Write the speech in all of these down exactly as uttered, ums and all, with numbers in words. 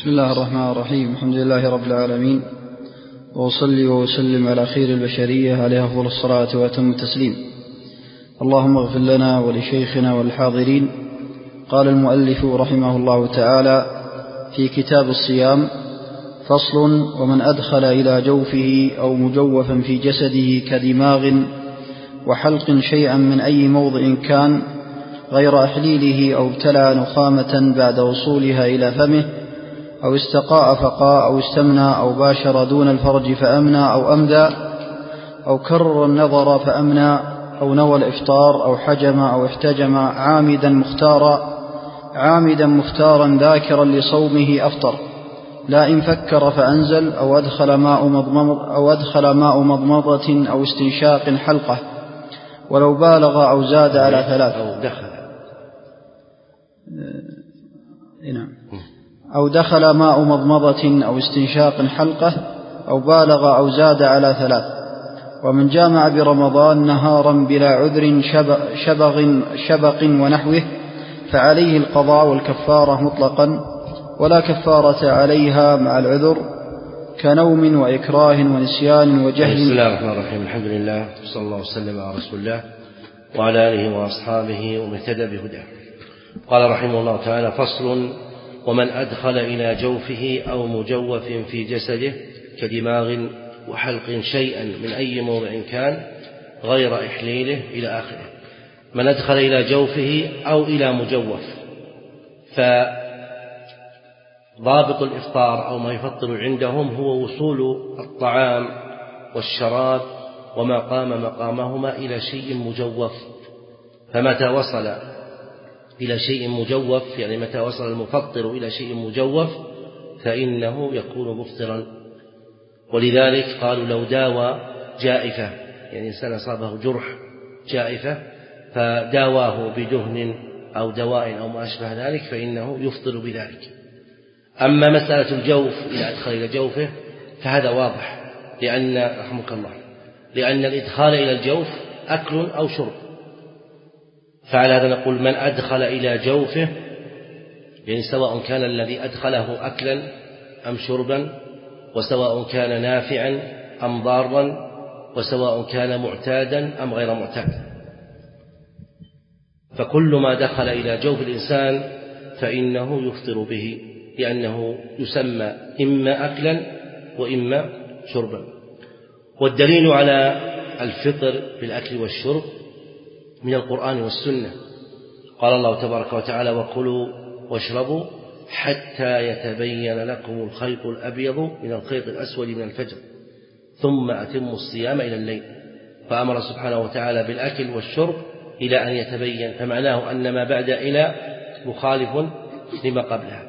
بسم الله الرحمن الرحيم. الحمد لله رب العالمين، وأصلي وأسلم على خير البشرية عليه أفضل الصلاة وأتم التسليم. اللهم اغفر لنا ولشيخنا والحاضرين. قال المؤلف رحمه الله تعالى في كتاب الصيام: فصل: ومن أدخل إلى جوفه أو مجوفا في جسده كدماغ وحلق شيئا من أي موضع كان غير أحليله، أو ابتلع نخامة بعد وصولها إلى فمه، أو استقاء فقاء، أو استمنى، أو باشر دون الفرج فأمنى أو أمدى، أو كرر النظر فأمنى، أو نوى الإفطار، أو حجم أو احتجم عامدا مختارا عامدا مختارا ذاكرا لصومه أفطر، لا إن فكر فأنزل، أو أدخل ماء مضمضة أو أدخل ماء مضمضة أو استنشاق حلقة، ولو بالغ أو زاد على ثلاث أو دخل نعم أو دخل ماء مضمضة أو استنشاق حلقة، أو بالغ أو زاد على ثلاث. ومن جامع برمضان نهارا بلا عذر شبغ, شبق ونحوه فعليه القضاء والكفارة مطلقا، ولا كفارة عليها مع العذر، كنوم وإكراه ونسيان وجهل. بسم الله الرحمن الرحيم. الحمد لله، صلى الله وسلم على رسول الله وعلى آله وأصحابه ومن اهتدى بهداه. قال رحمه الله تعالى: فصل: ومن أدخل إلى جوفه أو مجوف في جسده كدماغ وحلق شيئا من أي موضع كان غير إحليله إلى آخره. من أدخل إلى جوفه أو إلى مجوف، فضابط الإفطار أو ما يفطر عندهم هو وصول الطعام والشراب وما قام مقامهما إلى شيء مجوف. فمتى وصل إلى شيء مجوف، يعني متى وصل المفطر إلى شيء مجوف، فإنه يكون مفطرا. ولذلك قالوا: لو داوى جائفة، يعني إنسان أصابه جرح جائفة فداواه بدهن أو دواء أو ما أشبه ذلك فإنه يفطر بذلك. أما مسألة الجوف إذا أدخل إلى جوفه فهذا واضح، لأن رحمك الله لأن الإدخال إلى الجوف أكل أو شرب. فعلى هذا نقول: من أدخل إلى جوفه، يعني سواء كان الذي أدخله أكلا أم شربا، وسواء كان نافعا أم ضارا، وسواء كان معتادا أم غير معتاد، فكل ما دخل إلى جوف الإنسان فإنه يفطر به، لأنه يسمى إما أكلا وإما شربا. والدليل على الفطر بالأكل والشرب من القرآن والسنة. قال الله تبارك وتعالى: وكلوا واشربوا حتى يتبين لكم الخيط الأبيض من الخيط الأسود من الفجر ثم أتموا الصيام إلى الليل. فأمر سبحانه وتعالى بالأكل والشرب إلى أن يتبين، فمعناه أن ما بعد إلى مخالف لما قبلها.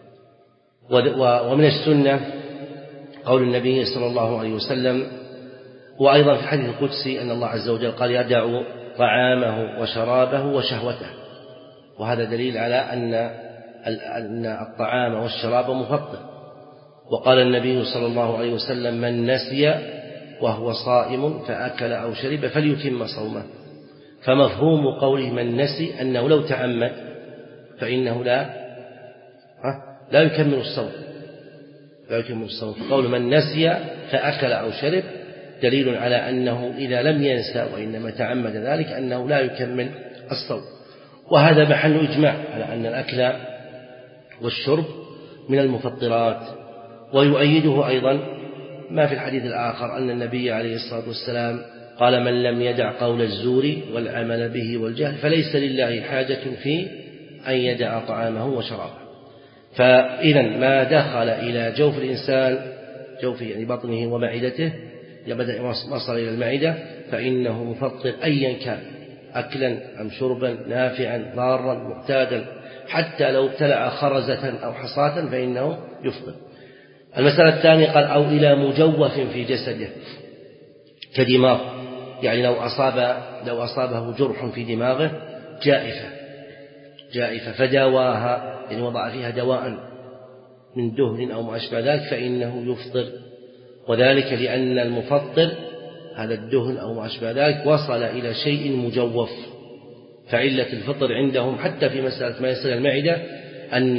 ومن السنة قول النبي صلى الله عليه وسلم، وأيضا في الحديث القدسي أن الله عز وجل قال: يدع طعامه وشرابه وشهوته. وهذا دليل على أن أن الطعام والشراب مفطر. وقال النبي صلى الله عليه وسلم: من نسي وهو صائم فأكل أو شرب فليتم صومه. فمفهوم قوله من نسي أنه لو تعمد فإنه لا لا يكمل الصوم لا يكمل الصوم. فقول من نسي فأكل أو شرب دليل على أنه إذا لم ينسى وإنما تعمد ذلك أنه لا يكمل الصوم. وهذا محل إجماع على أن الأكل والشرب من المفطرات. ويؤيده أيضا ما في الحديث الآخر أن النبي عليه الصلاة والسلام قال: من لم يدع قول الزور والعمل به والجهل فليس لله حاجة في أن يدع طعامه وشرابه. فإذا ما دخل إلى جوف الإنسان، جوفه يعني بطنه ومعدته، يبدأ وصل إلى المعدة، فإنه مفطر أيا كان، أكلا أم شربا، نافعا ضارا معتادا، حتى لو ابتلع خرزة أو حصاة فإنه يفطر. المسألة الثانية قال: أو إلى مجوف في جسده كدماغ، يعني لو أصاب لو أصابه جرح في دماغه جائفة جائفة فداواها، يعني وضع فيها دواء من دهن أو ما أشبه ذلك، فإنه يفطر. وذلك لأن المفطر هذا الدهن أو ما أشبه ذلك وصل إلى شيء مجوف. فعلة الفطر عندهم حتى في مسألة ما يصل المعدة أن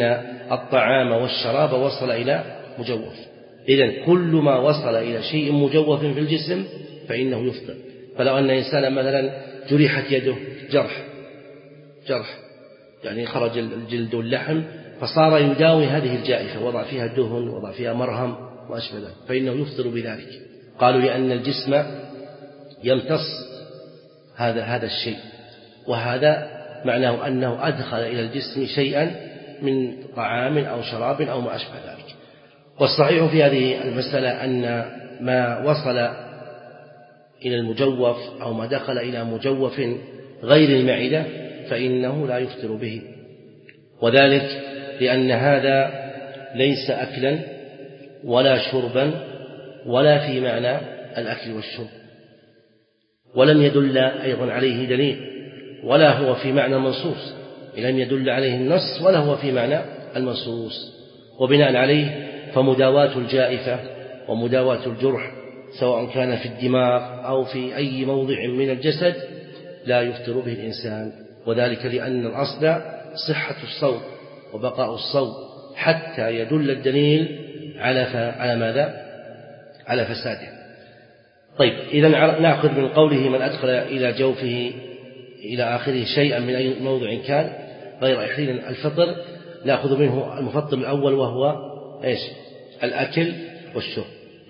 الطعام والشراب وصل إلى مجوف. إذن كل ما وصل إلى شيء مجوف في الجسم فإنه يفطر. فلو أن إنسانا مثلا جرحت يده جرح جرح يعني خرج الجلد واللحم فصار يداوي هذه الجائفة، وضع فيها دهن وضع فيها مرهم وأشبه ذلك، فإنه يفطر بذلك. قالوا لأن الجسم يمتص هذا هذا الشيء، وهذا معناه أنه أدخل إلى الجسم شيئا من طعام أو شراب أو ما أشبه ذلك. والصحيح في هذه المسألة أن ما وصل إلى المجوف أو ما دخل إلى مجوف غير المعدة فإنه لا يفطر به، وذلك لأن هذا ليس أكلا ولا شربا ولا في معنى الأكل والشرب، ولم يدل أيضا عليه دليل، ولا هو في معنى منصوص، لم يدل عليه النص ولا هو في معنى المنصوص. وبناء عليه فمداواة الجائفة ومداواة الجرح سواء كان في الدماغ أو في أي موضع من الجسد لا يفطر به الإنسان، وذلك لأن الأصل صحة الصوم وبقاء الصوم حتى يدل الدليل على على ماذا؟ على فساده. طيب، إذا نأخذ من قوله من أدخل إلى جوفه إلى آخره شيئا من أي موضع كان غير إحليل الفطر، نأخذ منه المفطر الأول وهو إيش؟ الأكل والشرب.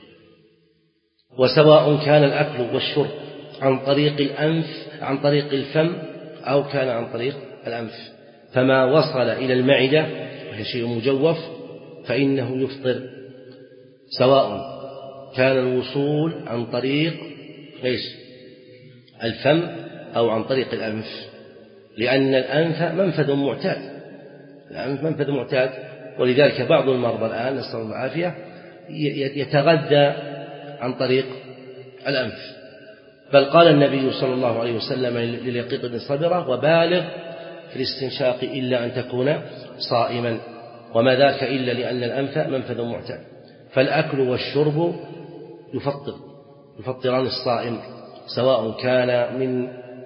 وسواء كان الأكل والشرب عن طريق الأنف عن طريق الفم أو كان عن طريق الأنف، فما وصل إلى المعدة وهي شيء مجوف فإنه يفطر، سواء كان الوصول عن طريق إيش؟ الفم أو عن طريق الأنف، لأن الأنف منفذ معتاد، الأنف منفذ معتاد، ولذلك بعض المرضى الآن نسأل الله العافية يتغذى عن طريق الأنف. بل قال النبي صلى الله عليه وسلم لليقيط بن صبرة: وبالغ في الاستنشاق إلا أن تكون صائما، وما ذاك إلا لأن الأنف منفذ معتاد. فالأكل والشرب يفطر يفطران الصائم، سواء كان من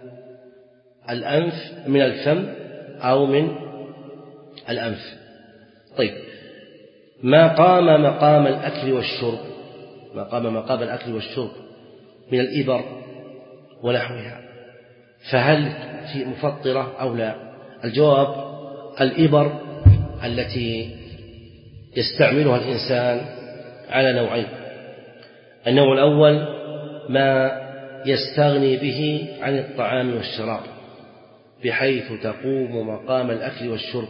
الأنف من الفم أو من الأنف. طيب، ما قام مقام الأكل والشرب ما قام مقام الأكل والشرب من الإبر ونحوها، فهل في مفطرة أو لا؟ الجواب: الإبر التي يستعملها الإنسان على نوعين. النوع الأول ما يستغني به عن الطعام والشراب بحيث تقوم مقام الأكل والشرب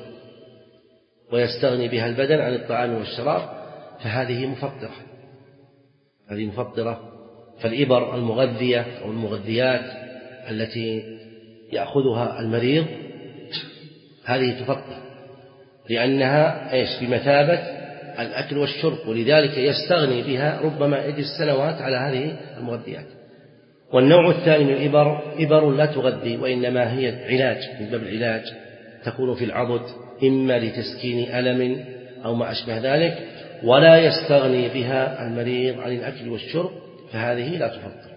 ويستغني بها البدن عن الطعام والشراب، فهذه مفطرة هذه مفطرة فالإبر المغذية أو المغذيات التي يأخذها المريض هذه تفطر، لأنها إيش؟ بمثابة الأكل والشرب، ولذلك يستغني بها ربما يجلس سنوات على هذه المغذيات. والنوع الثاني من الإبر إبر لا تغذي، وإنما هي علاج من باب العلاج، تكون في العضد إما لتسكين ألم أو ما أشبه ذلك، ولا يستغني بها المريض عن الأكل والشرب، فهذه لا تفطر.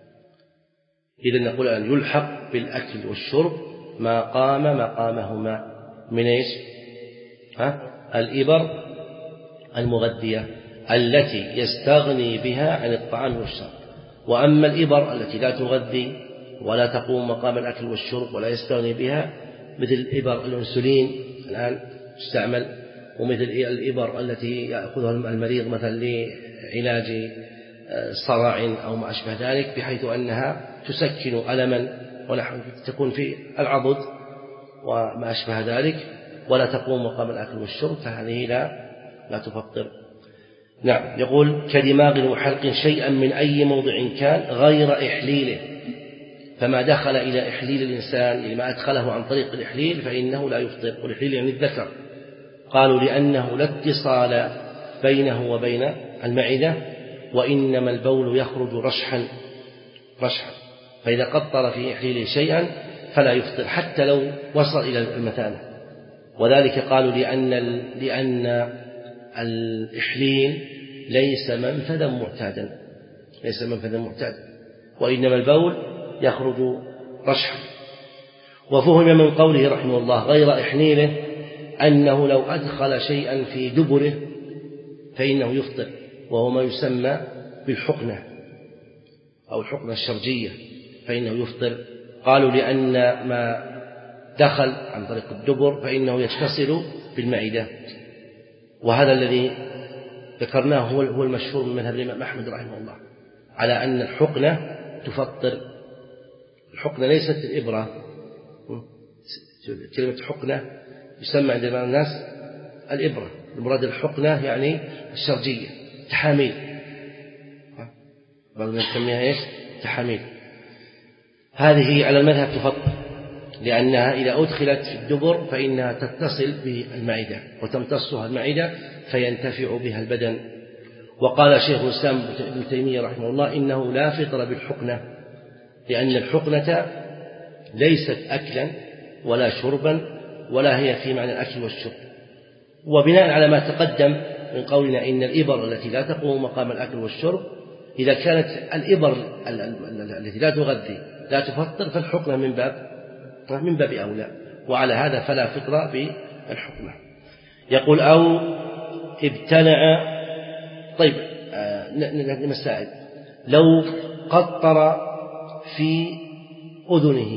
إذن نقول أن يلحق بالأكل والشرب ما قام مقامهما من إيش؟ ها؟ الإبر المغذية التي يستغني بها عن الطعام والشرب. وأما الإبر التي لا تغذي ولا تقوم مقام الأكل والشرب ولا يستغني بها، مثل إبر الأنسولين الآن تستعمل، ومثل الإبر التي يأخذها المريض مثلا لعلاج صرع أو ما أشبه ذلك، بحيث أنها تسكن ألما ونحو تكون في العضد وما أشبه ذلك، ولا تقوم مقام الأكل والشرب، فهذه لا لا تفطر. نعم. يقول: كدماغ وحلق شيئا من أي موضع كان غير إحليله، فما دخل إلى إحليل الإنسان لما أدخله عن طريق الإحليل فإنه لا يفطر. والإحليل يعني الذكر. قالوا: لأنه لا اتصال بينه وبين المعدة، وإنما البول يخرج رشحا رشحا فإذا قطر في إحليله شيئا فلا يفطر حتى لو وصل إلى المثانة. وذلك قالوا لأن لأن الإحليل ليس منفذا معتادا ليس منفذا معتادا وإنما البول يخرج رشحا. وفهم من قوله رحمه الله غير إحليله أنه لو أدخل شيئا في دبره فإنه يفطر، وهو ما يسمى بالحقنة أو الحقنة الشرجية، فإنه يفطر. قالوا لأن ما دخل عن طريق الدبر فإنه يتصل بالمعدة، وهذا الذي ذكرناه هو المشهور من مذهب الإمام أحمد رحمه الله على أن الحقنة تفطر. الحقنة ليست الإبرة، كلمة حقنة يسمى عند بعض الناس الإبرة، المراد الحقنة يعني الشرجية، تحاميل، بعض الناس يسميها إيش؟ تحاميل. هذه على المذهب تفطر، لأنها إذا أدخلت في الدبر فإنها تتصل بالمعدة وتمتصها المعدة فينتفع بها البدن. وقال شيخ الإسلام ابن تيمية رحمه الله إنه لا فطر بالحقنة، لأن الحقنة ليست أكلا ولا شربا ولا هي في معنى الأكل والشرب. وبناء على ما تقدم من قولنا إن الإبر التي لا تقوم مقام الأكل والشرب، إذا كانت الإبر التي لا تغذي لا تفطر فالحقنة من باب من باب أولى، وعلى هذا فلا فطر بالحقنة. يقول أو ابتلع. طيب آه مسائل، لو قطر في أذنه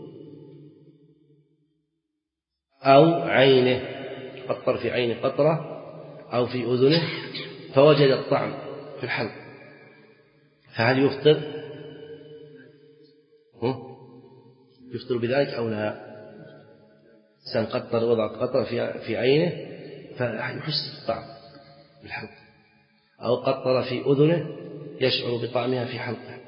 أو عينه، قطر في عينه قطرة أو في أذنه فوجد الطعم في الحلق، فهل يفطر؟ يفطر بذلك أو لا؟ إنسان قطر وضع قطرة في في عينه فيحس بالطعم في الحلق، أو قطر في أذنه يشعر بطعمها في حلقه،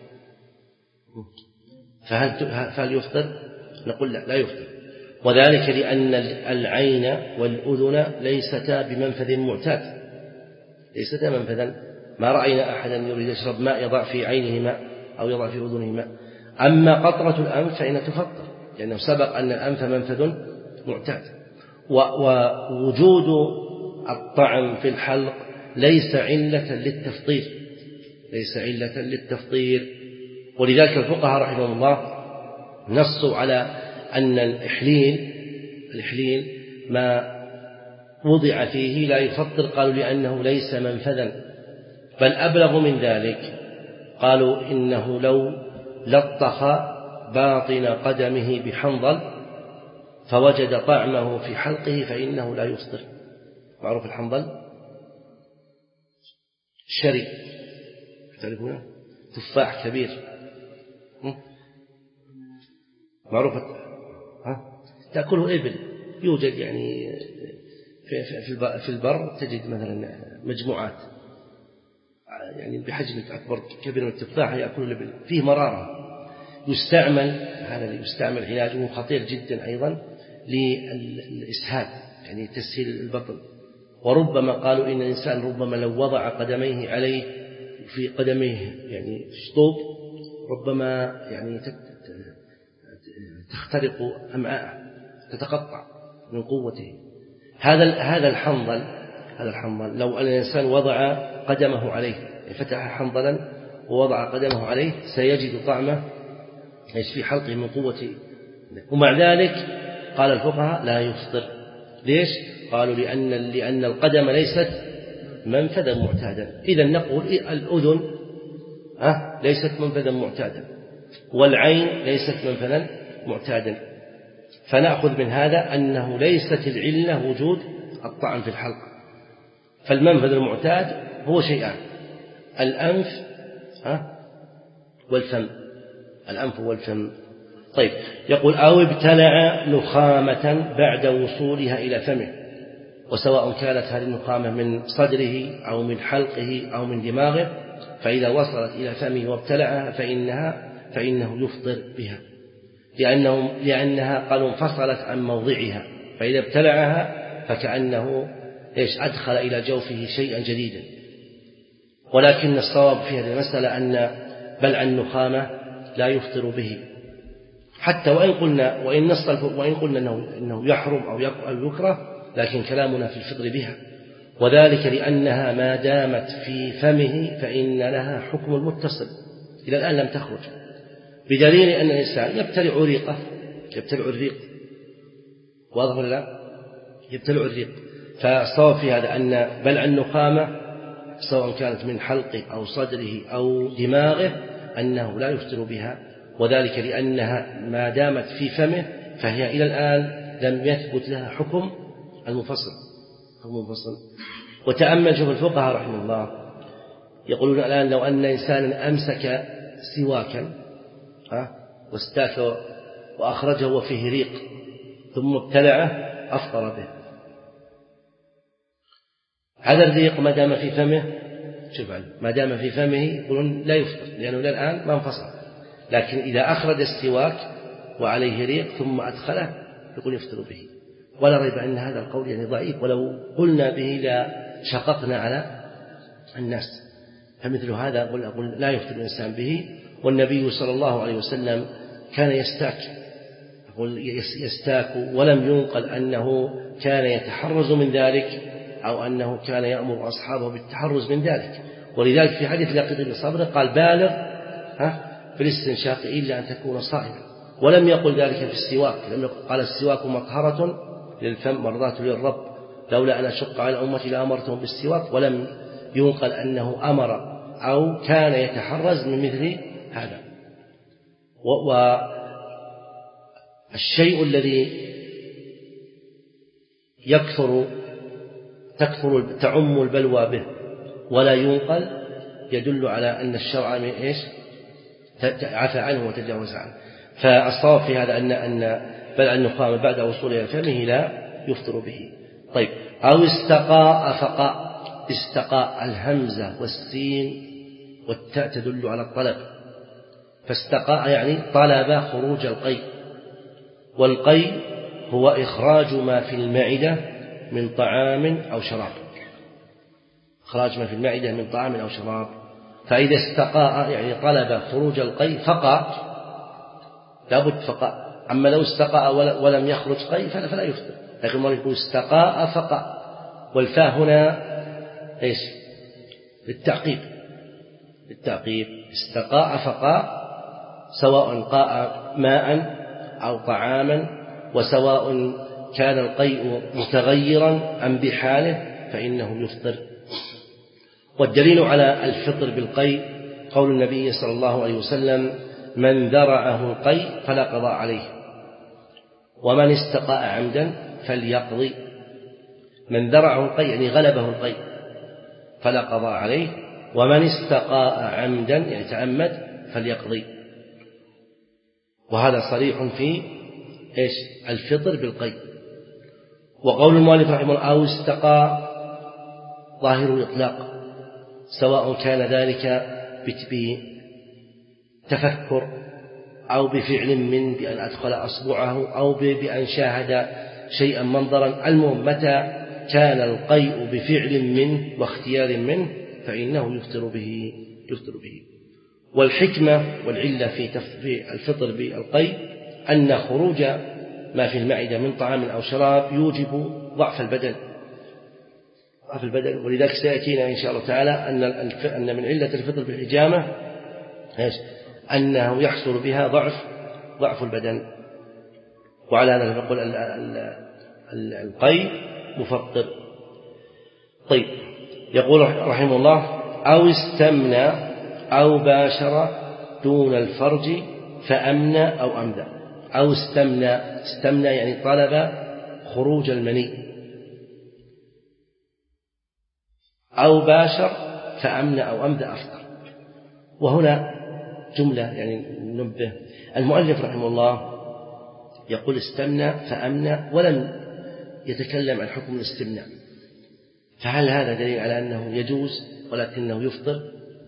فهل فهل يفطر؟ نقول لا، لا يفطر. وذلك لأن العين والأذن ليستا بمنفذ معتاد، ليستا منفذا، ما رأينا أحدا يريد يشرب ماء يضع في عينه ماء أو يضع في أذنه ماء. أما قطرة الأنف فإنها تفطر، لأنه سبق أن الأنف منفذ معتاد. ووجود الطعم في الحلق ليس علة للتفطير، ليس علة للتفطير. ولذلك الفقهاء رحمهم الله نصوا على أن الإحليل الإحليل ما وضع فيه لا يفطر، قالوا لأنه ليس منفذا، بل أبلغ من ذلك، قالوا إنه لو لطخ باطن قدمه بحنظل فوجد طعمه في حلقه فإنه لا يفطر. معروف الحنظل؟ الشري، تعرفونه؟ تفاح كبير معروف، ها؟ تأكله إبل، يوجد يعني في البر تجد مثلا مجموعات يعني بحجم أكبر كبير من التفاح يأكل الإبل، فيه مرارة، يستعمل هذا يستعمل علاجه خطير جدا أيضا للإسهال، يعني تسهيل البطن. وربما قالوا إن الإنسان ربما لو وضع قدميه عليه في قدميه يعني شطوب ربما يعني تخترق أمعاءه، تتقطع من قوته. هذا هذا الحنظل هذا الحنظل لو أن الإنسان وضع قدمه عليه، فتح حنظلا ووضع قدمه عليه سيجد طعمه في حلقه من قوته. ومع ذلك قال الفقهاء لا يفطر. ليش؟ قالوا لأن لأن القدم ليست منفذا معتادا. إذا نقول الأذن أه ليست منفذا معتادا، والعين ليست منفذا معتادا، فنأخذ من هذا أنه ليست العلة وجود الطعم في الحلق. فالمنفذ المعتاد هو شيئان: الأنف أه والفم، الأنف والفم. طيب، يقول أو ابتلع نخامة بعد وصولها إلى فمه، وسواء كانت هذه النخامة من صدره أو من حلقه أو من دماغه، فإذا وصلت إلى فمه وابتلعها فإنها فإنه يفطر بها، لأنه لأنها قالوا انفصلت عن موضعها، فإذا ابتلعها فكأنه إيش أدخل إلى جوفه شيئا جديدا. ولكن الصواب في هذه المسألة أن بلع النخامة لا يفطر به، حتى وإن قلنا وإن نص وإن قلنا إنه, إنه يحرم أو يكره، لكن كلامنا في الفطر بها، وذلك لأنها ما دامت في فمه فإن لها حكم المتصل إلى الآن لم تخرج، بدليل أن الإنسان يبتلع ريقه يبتلع الريق، واضح ولا لا؟ يبتلع الريق. فالصواب في هذا أن بلع النخامة سواء كانت من حلقه أو صدره أو دماغه أنه لا يفطر بها، وذلك لأنها ما دامت في فمه فهي إلى الآن لم يثبت لها حكم المفصل حكم المفصل. وتأمل شوف الفقهاء رحمه الله يقولون الآن لو أن إنسانا أمسك سواكا واستاك وأخرجه وفيه ريق ثم ابتلعه أفطر به. هذا الريق ما دام في فمه شوف ما دام في فمه يقولون لا يفطر لأنه إلى الآن ما انفصل، لكن إذا أخرج السواك وعليه ريق ثم أدخله يقول يفطر به. ولا ريب أن هذا القول يعني ضعيف، ولو قلنا به لا شققنا على الناس. فمثل هذا أقول, أقول لا يفطر الإنسان به. والنبي صلى الله عليه وسلم كان يستاك أقول يستاك ولم ينقل أنه كان يتحرز من ذلك أو أنه كان يأمر أصحابه بالتحرز من ذلك. ولذلك في حديث لقيط بن صبرة قال بالغ ها في الاستنشاق إلا أن تكون صائما، ولم يقل ذلك في السواك، لم يقل قال السواك مطهرة للفم مرضاة للرب لولا أن أشق على أمتي لأمرتهم بالسواك، ولم ينقل أنه أمر أو كان يتحرز من مثل هذا. والشيء الذي يكثر تكثر تعم البلوى به ولا ينقل يدل على أن الشرع من إيش عفى عنه وتجاوز عنه. فالصواب في هذا أن أن بلع النخامة بعد وصولها فمه لا يفطر به. طيب أو استقاء فقاء. استقاء الهمزة والسين والتاء تدل على الطلب، فاستقاء يعني طلب خروج القيء، والقيء هو إخراج ما في المعدة من طعام أو شراب، إخراج ما في المعدة من طعام أو شراب. فإذا استقاء يعني طلب خروج القيء فقاء لابد فقاء. أما لو استقاء ولم يخرج قيء فلا يفطر، لكن مرة يقول استقاء فقاء، والفاء هنا إيش للتعقيب للتعقيب استقاء فقاء، سواء قاء ماء أو طعاما، وسواء كان القيء متغيرا أم بحاله فإنه يفطر. والدليل على الفطر بالقيء قول النبي صلى الله عليه وسلم من ذرعه القيء فلا قضاء عليه، ومن استقاء عمدا فليقضي. من ذرعه القيء يعني غلبه القيء فلا قضاء عليه، ومن استقاء عمدا يعني تعمد فليقضي. وهذا صريح في إيش الفطر بالقيء. وقول المؤلف رحمه الله أو استقاء ظاهر الإطلاق، سواء كان ذلك بتفكر أو بفعل من بأن أدخل أصبعه أو بأن شاهد شيئا منظرا. المهم متى كان القيء بفعل منه واختيار منه فإنه يفطر به يفطر به. والحكمة والعلة في الفطر بالقيء أن خروج ما في المعدة من طعام أو شراب يوجب ضعف البدن ضعف البدن ولذلك سيأتينا إن شاء الله تعالى أن أن من علة الفطر بالحجامة إيش أنه يحصل بها ضعف ضعف البدن. وعلى هذا نقول القيء مفطر. طيب يقول رحمه الله أو استمنى أو باشر دون الفرج فأمنى أو أمدى. أو استمنى استمنى يعني طلب خروج المني، أو باشر فأمنى أو أمدى أفطر. وهنا جملة يعني ننبه المؤلف رحمه الله يقول استمنى فأمنى ولم يتكلم عن حكم الاستمناء، فهل هذا دليل على أنه يجوز ولكنه يفطر؟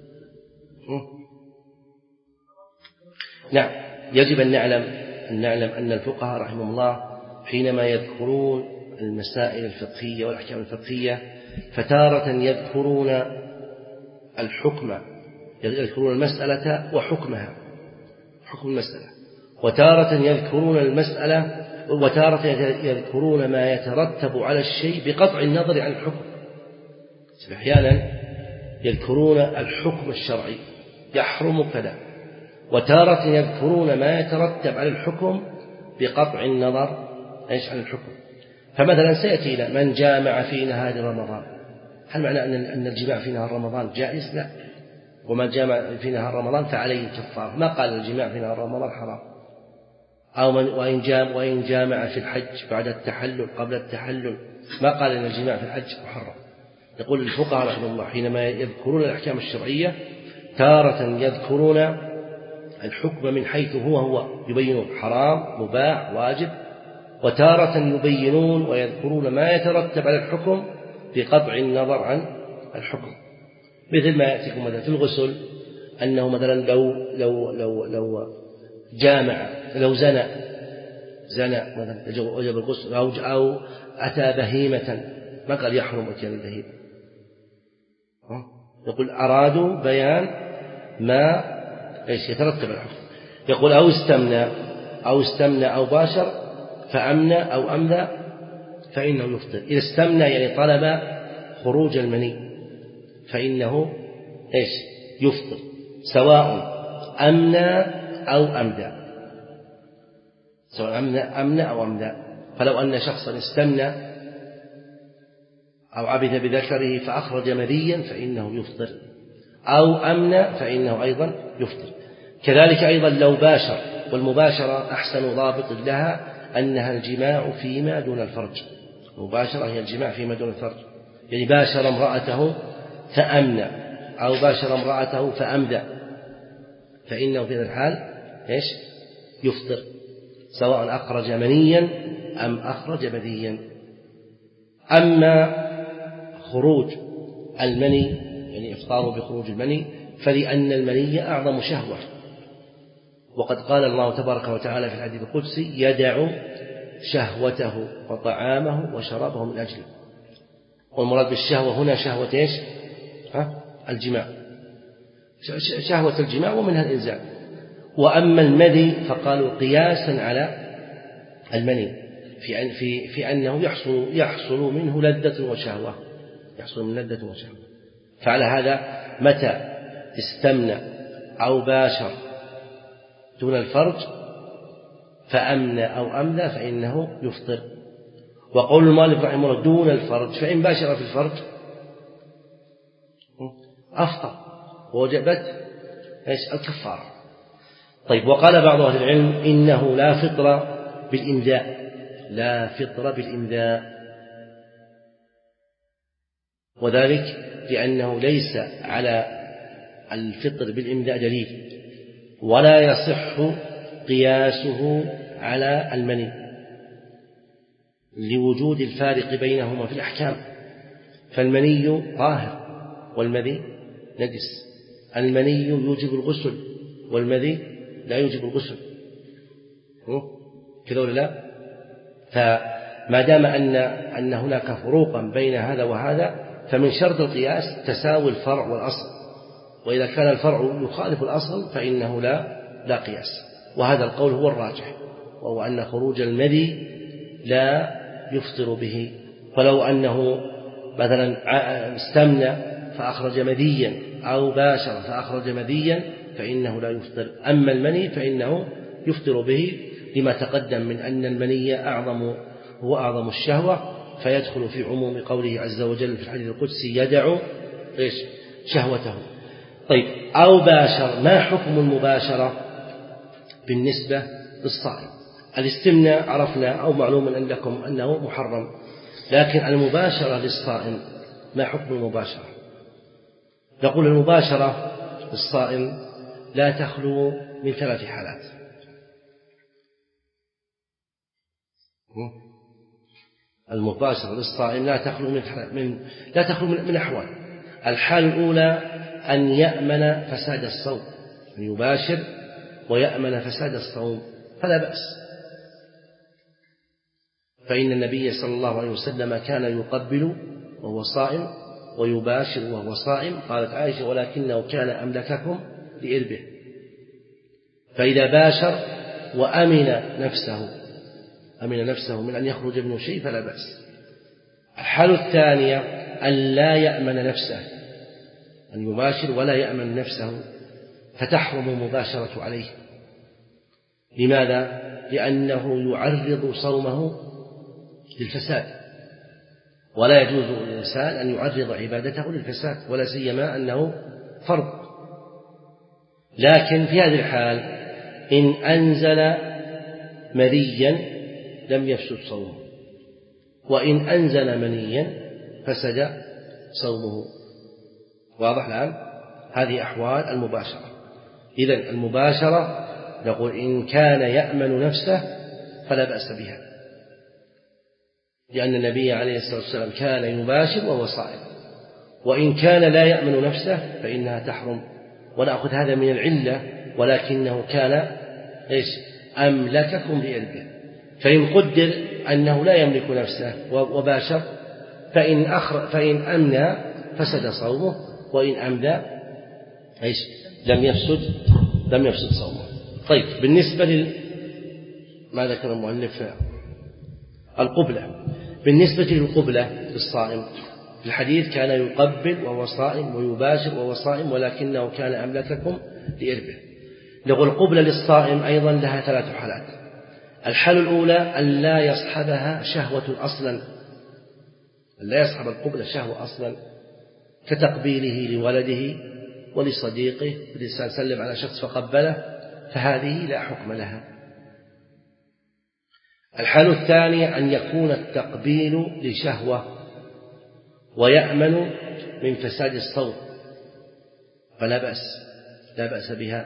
نعم، يجب أن نعلم أن نعلم أن الفقهاء رحمهم الله حينما يذكرون المسائل الفقهية والأحكام الفقهية فتارة يذكرون الحكم يذكرون المسألة وحكمها حكم المسألة، وتارة يذكرون المسألة وتارة يذكرون ما يترتب على الشيء بقطع النظر عن الحكم. أحيانا يذكرون الحكم الشرعي يحرم كذا، وتارة يذكرون ما يترتب على الحكم بقطع النظر إيش عن الحكم. فمثلا سيأتينا من جامع في نهار رمضان، هل معنى أن الجماع في نهار رمضان جائز؟ لا. ومن جامع في نهار رمضان فعليه كفارة، ما قال الجماع في نهار رمضان حرام. أو من وإن جامع, وإن جامع في الحج بعد التحلل قبل التحلل، ما قال أن الجماع في الحج محرم. يقول الفقهاء رحمه الله حينما يذكرون الأحكام الشرعية تارة يذكرون الحكم من حيث هو هو يبينون حرام مباح واجب، وتارة يبينون ويذكرون ما يترتب على الحكم بقطع النظر عن الحكم. مثل ما يأتيكم مثلا في الغسل أنه مثلا لو لو لو لو جامع لو زنى زنى مثلا وجب الغسل، أو أو أتى بهيمة، ما قال يحرم أتيان البهيمة. يقول أرادوا بيان ما إيش يترتب على الحكم. يقول أو استمنى أو استمنى أو باشر فأمنى أو أمذى فإنه يفطر. إذا استمنى يعني طلب خروج المني فإنه إيش يفطر، سواء أمنى أو أمذى، سواء أمنى أمنى أو أمذى. فلو أن شخصا استمنى أو عبث بذكره فأخرج منيا فإنه يفطر، أو أمنى فإنه أيضا يفطر. كذلك أيضا لو باشر، والمباشرة أحسن ضابط لها أنها الجماع فيما دون الفرج. المباشرة هي الجماع فيما دون الفرج، يعني باشر امرأته فأمنى أو باشر امرأته فأمدى فإنه في هذا الحال إيش يفطر، سواء أخرج منيا أم أخرج مذيا. أما خروج المني يعني إفطاره بخروج المني فلأن المني أعظم شهوة، وقد قال الله تبارك وتعالى في الحديث القدسي يدع شهوته وطعامه وشرابه من أجله. والمراد بالشهوة هنا شهوة إيش؟ ها؟ الجماع، شهوة الجماع ومنها الإنزال. وأما المذي فقالوا قياسا على المني في في في أنه يحصل يحصل منه لذة وشهوة، يحصل من لذة وشهوة. فعلى هذا متى استمنى أو باشر دون الفرج فأمنى أو أمذى فإنه يفطر. وقول المؤلف رحمه الله دون الفرج، فإن باشر في الفرج أفطر ووجبت إيش الكفارة. طيب، وقال بعض أهل العلم إنه لا فطر بالإمذاء، لا فطر بالإمذاء، وذلك لأنه ليس على الفطر بالإمذاء دليل، ولا يصح قياسه على المني لوجود الفارق بينهما في الأحكام. فالمني طاهر والمذي نجس، المني يوجب الغسل والمذي لا يوجب الغسل، كذا ولا لا؟ فما دام أن أن هناك فروقا بين هذا وهذا فمن شرط القياس تساوي الفرع والأصل، وإذا كان الفرع يخالف الأصل فإنه لا لا قياس. وهذا القول هو الراجح، وهو أن خروج المذي لا يفطر به. فلو أنه مثلا استمنى فأخرج مذيا أو باشر فأخرج مذيا فإنه لا يفطر. أما المني فإنه يفطر به لما تقدم من أن المني أعظم هو أعظم الشهوة، فيدخل في عموم قوله عز وجل في الحديث القدسي يدع إيش شهوته. طيب، أو باشر، ما حكم المباشرة بالنسبة للصائم؟ الاستمناء عرفنا أو معلوم أن لكم أنه محرم، لكن المباشرة للصائم ما حكم المباشرة؟ نقول المباشرة للصائم لا تخلو من ثلاث حالات. المباشرة للصائم لا تخلو من من لا تخلو من, من أحوال. الحال الأولى أن يأمن فساد الصوم، أن يباشر ويأمن فساد الصوم فلا بأس، فإن النبي صلى الله عليه وسلم كان يقبل وهو صائم ويباشر وهو صائم. قالت عائشة ولكنه كان أملككم لإربه. فإذا باشر وأمن نفسه أمن نفسه من أن يخرج منه شيء فلا بأس. الحالة الثانية أن لا يأمن نفسه، أن يباشر ولا يأمن نفسه، فتحرم مباشرة عليه. لماذا؟ لأنه يعرض صومه للفساد، ولا يجوز للإنسان أن يعرض عبادته للفساد، ولا سيما أنه فرض. لكن في هذه الحال إن أنزل منيا لم يفسد صومه، وإن أنزل منيا فسد صومه. واضح الآن؟ هذه أحوال المباشرة. إذن المباشرة نقول إن كان يأمن نفسه فلا بأس بها، لأن النبي عليه الصلاة والسلام كان يباشر وهو صائم، وإن كان لا يأمن نفسه فإنها تحرم. ونأخذ هذا من العلة، ولكنه كان إيش؟ أملككم بإربه. فإن قدر أنه لا يملك نفسه وباشر فإن, أخر فإن أمنى فسد صومه، وإن أمنى إيش؟ لم يفسد لم يفسد صومه. طيب، بالنسبة لل ما ذكر المؤلف القبلة، بالنسبة للقبلة للصائم في الحديث كان يقبل وهو صائم ويباشر وهو صائم، ولكنه كان أملككم لإربه. نقول القبلة للصائم أيضا لها ثلاث حالات. الحالة الأولى أن لا يصحبها شهوة أصلا، لا يصحب القبلة شهوة أصلا، كتقبيله لولده ولصديقه، الإنسان سلم على شخص فقبله، فهذه لا حكم لها. الحالة الثانية أن يكون التقبيل لشهوة ويأمن من فساد الصوم، فلا بأس لا بأس بها،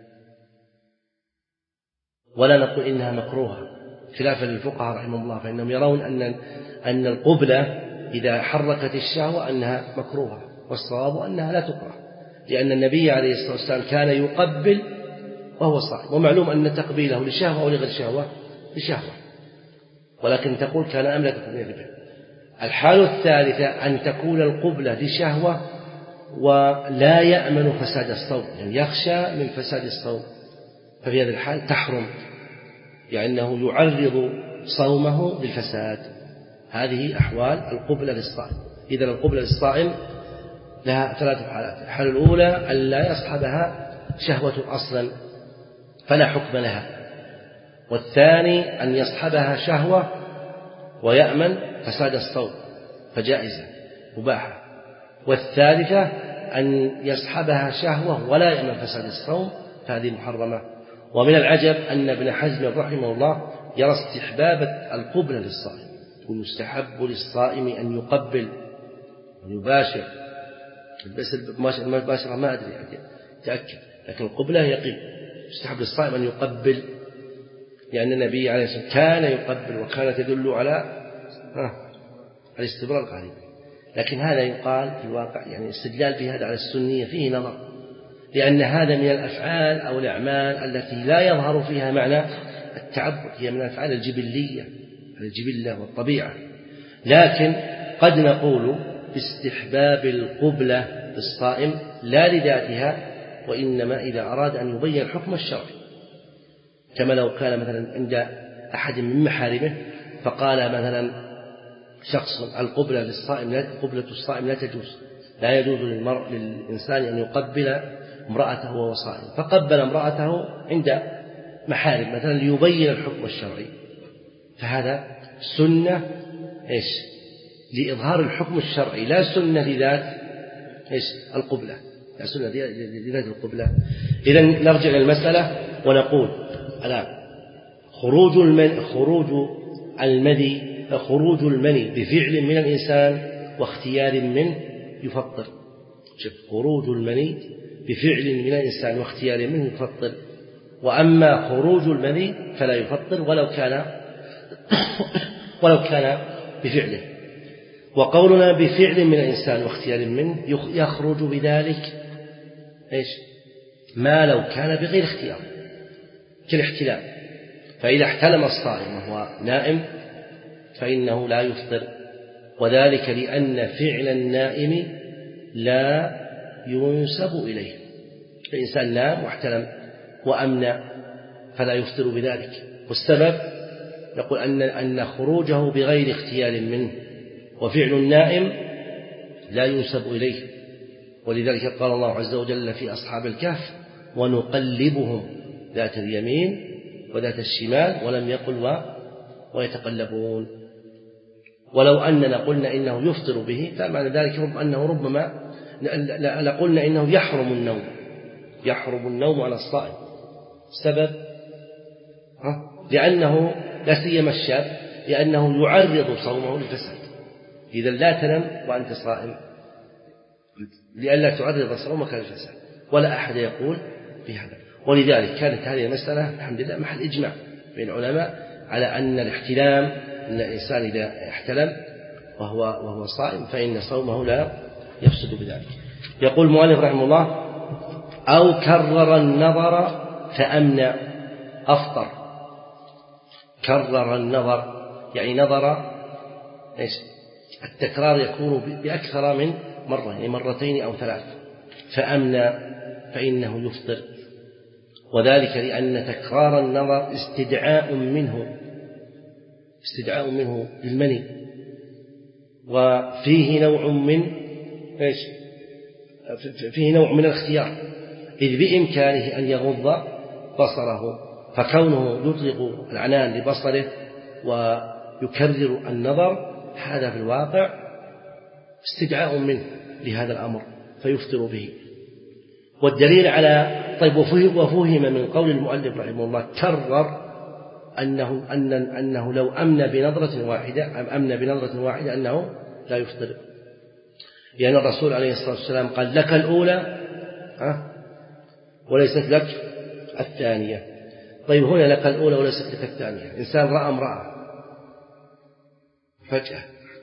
ولا نقول إنها مكروهة خلافا للفقهاء رحمهم الله، فإنهم يرون أن أن القبلة إذا حركت الشهوة أنها مكروهة، والصواب أنها لا تكره، لأن النبي عليه الصلاة والسلام كان يقبل وهو صائم، ومعلوم أن تقبيله لشهوة أو لغير شهوة لشهوة، ولكن تقول كان أملككم لإربه. الحالة الثالثة أن تكون القبلة لشهوة ولا يأمن فساد الصوم، يعني يخشى من فساد الصوم، ففي هذه الحال تحرم، لأنه يعرض صومه للفساد. هذه أحوال القبلة للصائم. إذا القبلة للصائم لها ثلاث حالات. الحالة الأولى أن لا يصحبها شهوة أصلا فلا حكم لها، والثاني أن يصحبها شهوة ويأمن فساد الصوم فجائزة مباحة، والثالثة أن يصحبها شهوة ولا يأمن فساد الصوم فهذه محرمة. ومن العجب أن ابن حزم رحمه الله يرى استحباب القبلة للصائم، ويستحب للصائم أن يقبل ويباشر، بس المباشرة ما أدري أتأكد، لكن القبلة يقين. يستحب للصائم أن يقبل، لأن النبي عليه الصلاة والسلام كان يقبل، وكان تدل على الاستبراء الغالب. لكن هذا يقال في الواقع، يعني الاستدلال بهذا على السنية فيه نظر، لأن هذا من الأفعال أو الأعمال التي لا يظهر فيها معنى التعبد، هي من الأفعال الجبلية، الجبلة والطبيعة. لكن قد نقول باستحباب القبلة للصائم لا لذاتها، وإنما إذا أراد أن يبين الحكم الشرعي، كما لو كان مثلا عند أحد من محارمه فقال مثلا شخص القبلة للصائم لا قبلة الصائم لا تجوز، لا يجوز للمرء للإنسان أن يقبل امرأته وهو صائم، فقبل امرأته عند محارم مثلا ليبين الحكم الشرعي، فهذا سنة إيش لإظهار الحكم الشرعي، لا سنة لذات إيش القبلة، لا سنة لذات القبلة. إذن نرجع للمسألة ونقول الآن خروج المن خروج المني خروج المني بفعل من الإنسان واختيار منه يفطر. شوف، خروج المني بفعل من الإنسان واختيار منه يفطر، وأما خروج المني فلا يفطر ولو كان ولو كان بفعله. وقولنا بفعل من الإنسان واختيار منه يخرج بذلك إيش ما لو كان بغير اختيار كالاحتلام، فإذا احتلم الصائم وهو نائم فإنه لا يفطر، وذلك لأن فعل النائم لا ينسب إليه. الإنسان نام واحتلم وأمنى فلا يفطر بذلك، والسبب نقول أن أن خروجه بغير اختيار منه، وفعل النائم لا ينسب إليه، ولذلك قال الله عز وجل في أصحاب الكهف ونقلبهم ذات اليمين وذات الشمال، ولم يقل و... ويتقلبون. ولو أننا قلنا إنه يفطر به فمعنى ذلك أنه ربما لقلنا إنه يحرم النوم يحرم النوم على الصائم. السبب لأنه لا سيما الشاب لأنه يعرض صومه للفساد. إذا لا تنم وأنت صائم لئلا تعرض صومك للفساد، ولا أحد يقول بهذا. ولذلك كانت هذه المسألة الحمد لله محل إجماع بين العلماء على أن الاحتلام، أن الإنسان إذا احتلم وهو, وهو صائم فإن صومه لا يفسد بذلك. يقول المؤلف رحمه الله: أو كرر النظر فأمنى أفطر. كرر النظر يعني نظر إيش؟ التكرار يكون بأكثر من مرة، يعني مرتين أو ثلاث، فأمنى فإنه يفطر. وذلك لأن تكرار النظر استدعاء منه استدعاء منه للمني، وفيه نوع من إيش؟ فيه نوع من الاختيار، إذ بإمكانه أن يغض بصره، فكونه يطلق العنان لبصره ويكرر النظر هذا في الواقع استدعاء منه لهذا الأمر فيفطر به. والدليل على طيب وفهم من قول المؤلف رحمه الله كرر أنه, أن أنه لو أمن بنظرة واحدة أم أمن بنظرة واحدة أنه لا يفطر، لأن الرسول عليه الصلاة والسلام قال: لك الأولى وليست لك الثانية. طيب هنا لك الأولى وليست لك الثانية، إنسان رأى امرأة فجأة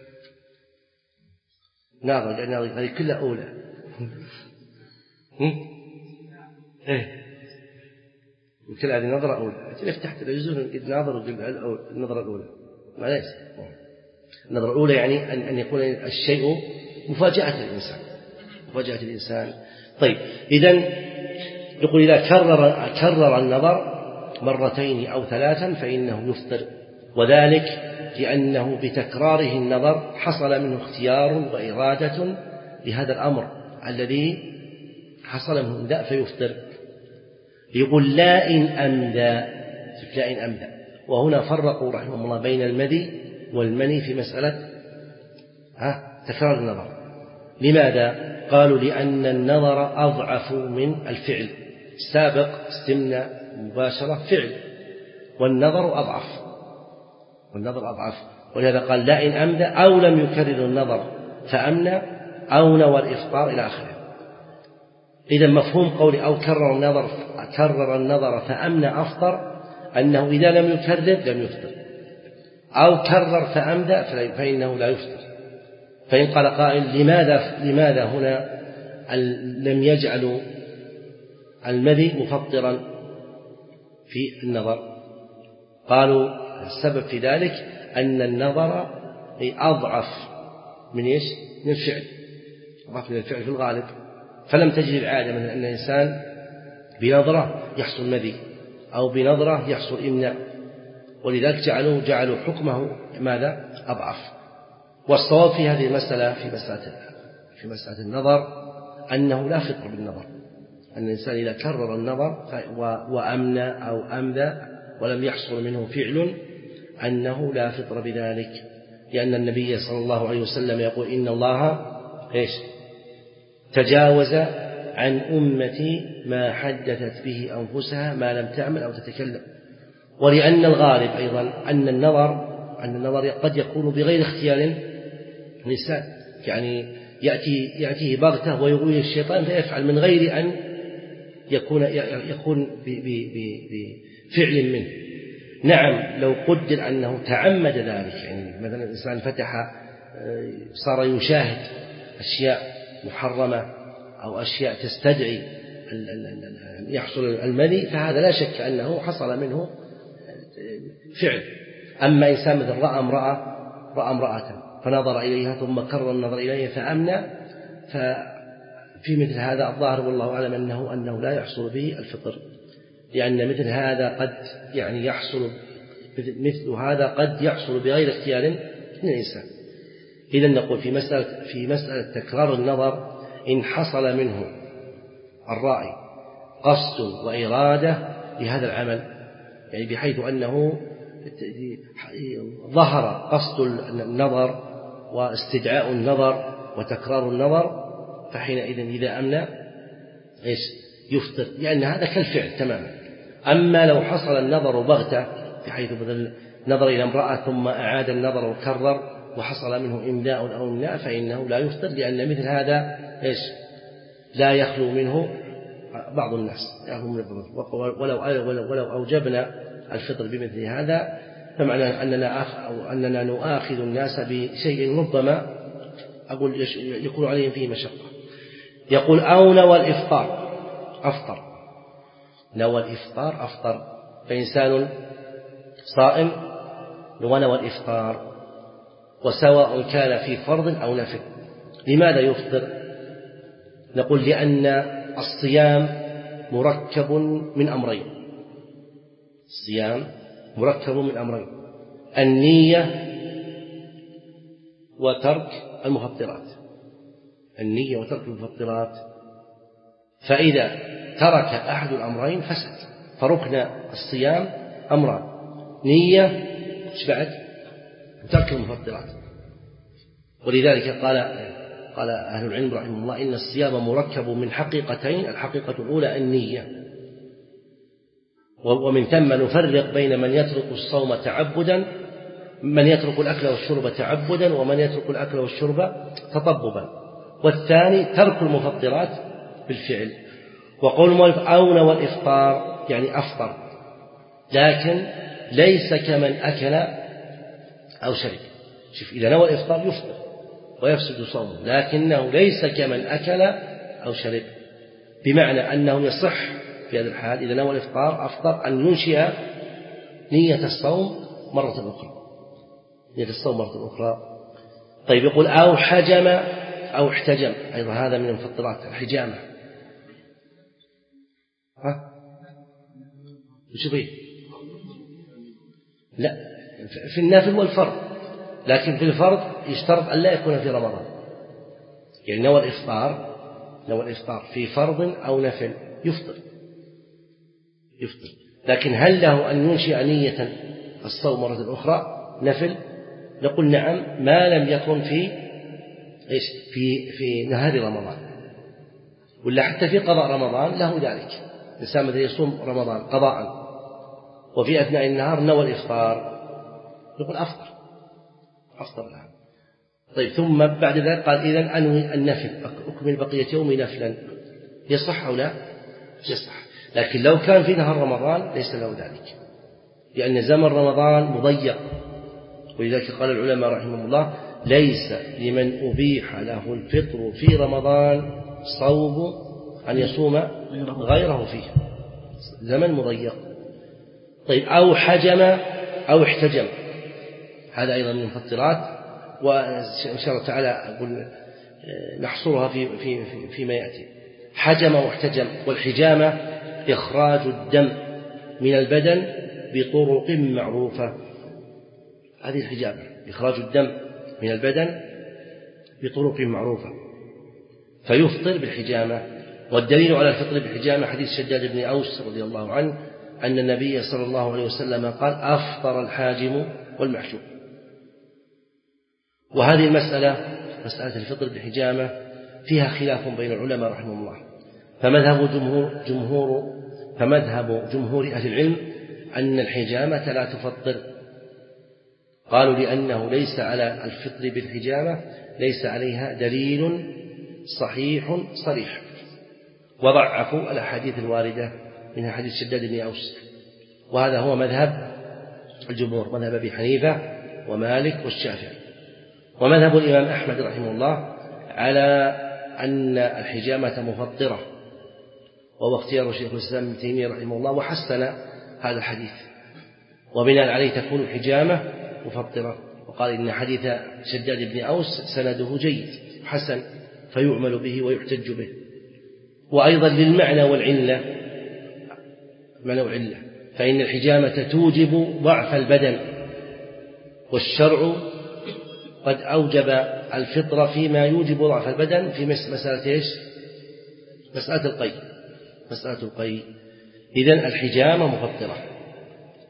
ناظر، لأن هذه كلها أولى إيه وكل هذه نظرة أولى. افتح تلفزيون قد ناظر النظرة الأولى معليش. النظرة الأولى يعني أن أن يكون الشيء مفاجأة للإنسان مفاجأة للإنسان. طيب إذن يقول إذا كرر كرر النظر مرتين أو ثلاثا فإنه يفطر، وذلك لأنه بتكراره النظر حصل منه اختيار وإرادة لهذا الأمر الذي حصل منه إمداء فيفطر. يقول: لا إن أمدى لا إن أمدى. وهنا فرقوا رحمه الله بين المدي والمني في مسألة ها تكرار النظر. لماذا؟ قالوا: لأن النظر أضعف من الفعل. السابق استمنى مباشرة فعل، والنظر أضعف والنظر أضعف ولهذا قال: لا إن أمدى أو لم يكرر النظر فأمنى أو نوى الإفطار إلى آخره. إذا مفهوم قول أو كرر النظر كرر النظر فأمنى أفطر أنه إذا لم يكرر لم يفطر، أو كرر فأمدى فإنه لا يفطر. فإن قال قائل: لماذا لماذا هنا لم يجعلوا المذي مفطرا في النظر؟ قالوا: السبب في ذلك أن النظر أضعف من إيش؟ من الفعل أضعف من الفعل في الغالب، فلم تجد العادة من أن الإنسان بنظرة يحصل مذي أو بنظرة يحصل إمناء، ولذلك جعلوا جعلوا حكمه ماذا؟ أضعف. والصواب في هذه المسألة في مسألة في مسألة النظر أنه لا فطر بالنظر، أن الإنسان إذا كرر النظر وأمنى أو أمذى ولم يحصل منه فعل أنه لا فطر بذلك، لأن النبي صلى الله عليه وسلم يقول: إن الله إيش تجاوز عن أمتي ما حدثت به أنفسها ما لم تعمل أو تتكلم. ولأن الغالب أيضا أن النظر أن النظر قد يكون بغير اختيار الإنسان، يعني يأتي يأتيه بغتة ويغوي الشيطان فيفعل من غير أن يكون يكون بفعل منه. نعم لو قدر أنه تعمد ذلك، يعني مثلا الإنسان فتح صار يشاهد أشياء محرمة أو أشياء تستدعي يحصل المني، فهذا لا شك أنه حصل منه فعل. أما إنسان مثل رأى امرأة رأى امرأة فنظر إليها ثم كرر النظر إليها فأمنى، ففي مثل هذا الظاهر والله أعلم أنه أنه لا يحصل به الفطر، لأن مثل هذا قد يعني يحصل مثل هذا قد يحصل بغير اختيار من الإنسان. إذن نقول في مسألة في مسألة تكرار النظر إن حصل منه الرأي قصد وإرادة لهذا العمل، يعني بحيث أنه ظهر قصد النظر واستدعاء النظر وتكرار النظر فحينئذ إذا أمنى إيش يفطر، لأن هذا كالفعل تماما. أما لو حصل النظر بغتة بحيث بدل نظر إلى امرأة ثم أعاد النظر وكرر وحصل منه إملاء أو إملاء فإنه لا يفطر، لأن مثل هذا إيش لا يخلو منه بعض الناس. ولو ولو أوجبنا الفطر بمثل هذا فمعنى أننا أو أننا نؤاخذ الناس بشيء ربما أقول يكون عليهم فيه مشقة. يقول أو نوى الإفطار أفطر، نوى الإفطار أفطر، فإنسان صائم ونوى الإفطار وسواء كان في فرض أو نفل. لماذا يفطر؟ نقول لأن الصيام مركب من أمرين، الصيام مركب من أمرين، النية وترك المفطرات، النية وترك المفطرات. فإذا ترك أحد الأمرين فسد. فركن الصيام أمران، نية بعد وترك المفطرات. ولذلك قال قال أهل العلم رحمه الله إن الصيام مركب من حقيقتين، الحقيقة الأولى النية، ومن ثم نفرق بين من يترك الصوم تعبدا، من يترك الأكل والشرب تعبدا ومن يترك الأكل والشرب تطببا، والثاني ترك المفطرات بالفعل. وقول المؤلف أو نوى الإفطار يعني أفطر، لكن ليس كمن أكل أو شرب. شوف إذا نوى الإفطار يفطر ويفسد صومه، لكنه ليس كمن أكل أو شرب، بمعنى أنه يصح في هذا الحال إذا نوى الإفطار أفطر أن ينشئ نية الصوم مرة أخرى، نية الصوم مرة أخرى. طيب يقول أو حجم أو احتجم، أيضا هذا من المفطرات الحجامة. ها وشو فيه؟ لا في النافل والفرض، لكن في الفرض يشترط أن لا يكون في رمضان. يعني نوى الإفطار نوى الإفطار في فرض أو نفل يفطر يفطر لكن هل له أن ينشئ نية الصوم مرة أخرى نفل؟ نقول نعم، ما لم يكن في إيش في في نهار رمضان، ولا حتى في قضاء رمضان له ذلك. الإنسان مثل يصوم رمضان قضاء وفي أثناء النهار نوى الإفطار، نقول أفطر أفطر له. طيب ثم بعد ذلك قال إذن أنوي النفل، أكمل بقية يومي نفلا، يصح أو لا؟ يصح. لكن لو كان في نهار رمضان ليس له ذلك، لأن زمن رمضان مضيق. ولذلك قال العلماء رحمهم الله ليس لمن أبيح له الفطر في رمضان صوم أن يصوم غيره فيه، زمن مضيق. طيب أو حجم أو احتجم، هذا أيضا من المفطرات، وإن شاء الله تعالى أقول نحصرها في في في فيما يأتي. حجم واحتجم، والحجامة إخراج الدم من البدن بطرق معروفة، هذه الحجامة إخراج الدم من البدن بطرق معروفة، فيفطر بالحجامة. والدليل على الفطر بالحجامة حديث شداد بن أوس رضي الله عنه أن النبي صلى الله عليه وسلم قال أفطر الحاجم والمحجوم. وهذه المسألة مسألة الفطر بالحجامة فيها خلاف بين العلماء رحمهم الله، فمذهب جمهور جمهور فمذهب جمهور أهل العلم أن الحجامة لا تفطر. قالوا لأنه ليس على الفطر بالحجامة ليس عليها دليل صحيح صريح، وضعفوا الأحاديث الواردة منها حديث شداد بن أوس. وهذا هو مذهب الجمهور، مذهب أبي حنيفة ومالك والشافعي. ومذهب الإمام أحمد رحمه الله على أن الحجامة مفطرة، وهو اختيار شيخ الإسلام ابن تيمية رحمه الله، وحسن هذا الحديث، وبناء عليه تكون الحجامة مفطرة. وقال إن حديث شداد بن أوس سنده جيد حسن فيعمل به ويحتج به. وأيضا للمعنى والعلة، معنى وعلة، فإن الحجامة توجب ضعف البدن، والشرع قد أوجب الفطر فيما يوجب ضعف البدن في مسألة إيش؟ مسألة القي مسألة القي إذن الحجامة مفطرة،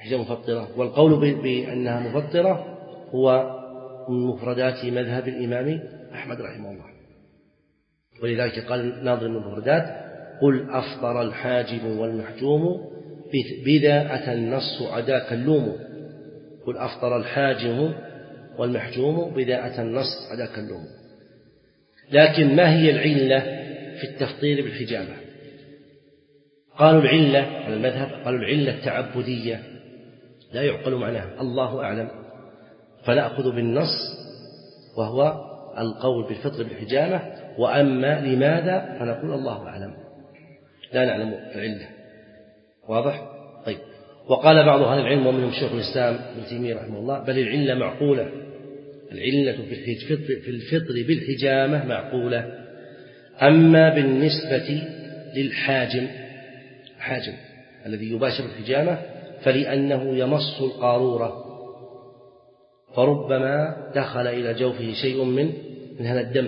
الحجامة مفطرة. والقول بأنها مفطرة هو من مفردات مذهب الإمام أحمد رحمه الله، ولذلك قال ناظر من المفردات: قل أفطر الحاجب والمحجوم بذا أتى النص عداك اللوم. قل أفطر الحاجب والمحجوم بذا أتى النص عداك اللوم. لكن ما هي العلة في التفطير بالحجامة؟ قالوا العلة على المذهب، قالوا العلة التعبدية لا يعقل معناها، الله أعلم، فنأخذ بالنص وهو القول بالفطر بالحجامة، وأما لماذا فنقول الله أعلم، لا نعلم العلة. واضح؟ طيب. وقال بعض أهل العلم ومنهم شيخ الإسلام ابن تيمية رحمه الله: بل العلة معقولة، العلة في الفطر بالحجامة معقولة. أما بالنسبة للحاجم، الحاجم الذي يباشر الحجامة، فلأنه يمص القارورة، فربما دخل إلى جوفه شيء من من هذا الدم.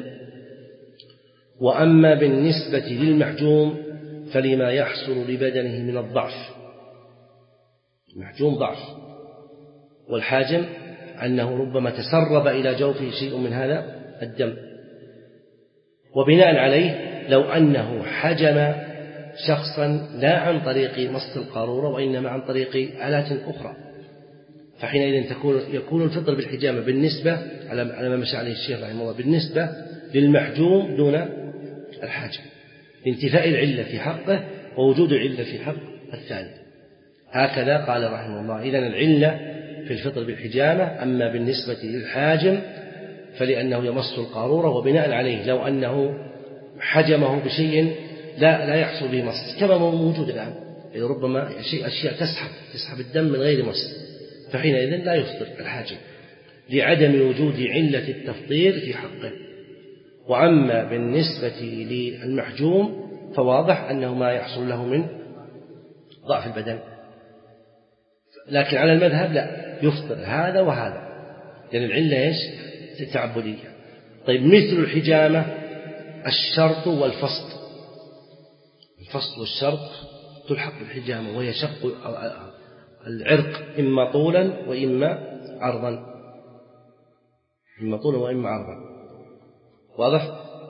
وأما بالنسبة للمحجوم فلما يحصل لبدنه من الضعف، المحجوم ضعف، والحاجم أنه ربما تسرب إلى جوفه شيء من هذا الدم. وبناء عليه لو أنه حجم شخصا لا عن طريق مص القارورة وإنما عن طريق آلات أخرى، فحينئذ تكون يكون الفطر بالحجامة بالنسبة على ما مشى عليه الشيخ رحمه الله بالنسبة للمحجوم دون الحاجم، لانتفاء العلة في حقه ووجود العلة في حق الثاني. هكذا قال رحمه الله: إذن العلة في الفطر بالحجامة. أما بالنسبة للحاجم فلأنه يمص القارورة، وبناء عليه لو أنه حجمه بشيء لا لا يحصل به مص كما موجود الآن، ربما شيء أشياء تسحب تسحب الدم من غير مص، فحينئذ لا يفطر الحاجم لعدم وجود علة التفطير في حقه. وأما بالنسبة للمحجوم فواضح أنه ما يحصل له من ضعف البدن، لكن على المذهب لا، يفطر هذا وهذا، لأن يعني العلة إيش؟ التعبدية. طيب، مثل الحجامة الشرط والفصل، الفصل والشرط تلحق بالحجامة، وهي شق العرق إما طولا وإما عرضا، إما طولا وإما عرضا. واضح؟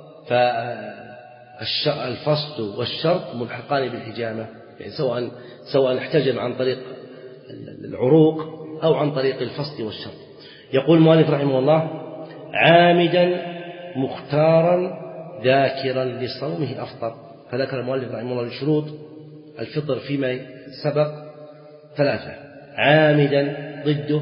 فالفصل والشرط ملحقان بالحجامة، يعني سواء سواء احتجم عن طريق العروق أو عن طريق الفصل والشرط. يقول المؤلف رحمه الله: عامدا مختارا ذاكرا لصومه أفطر. فذكر المؤلف رحمه الله الشروط الفطر فيما سبق ثلاثة: عامدا ضده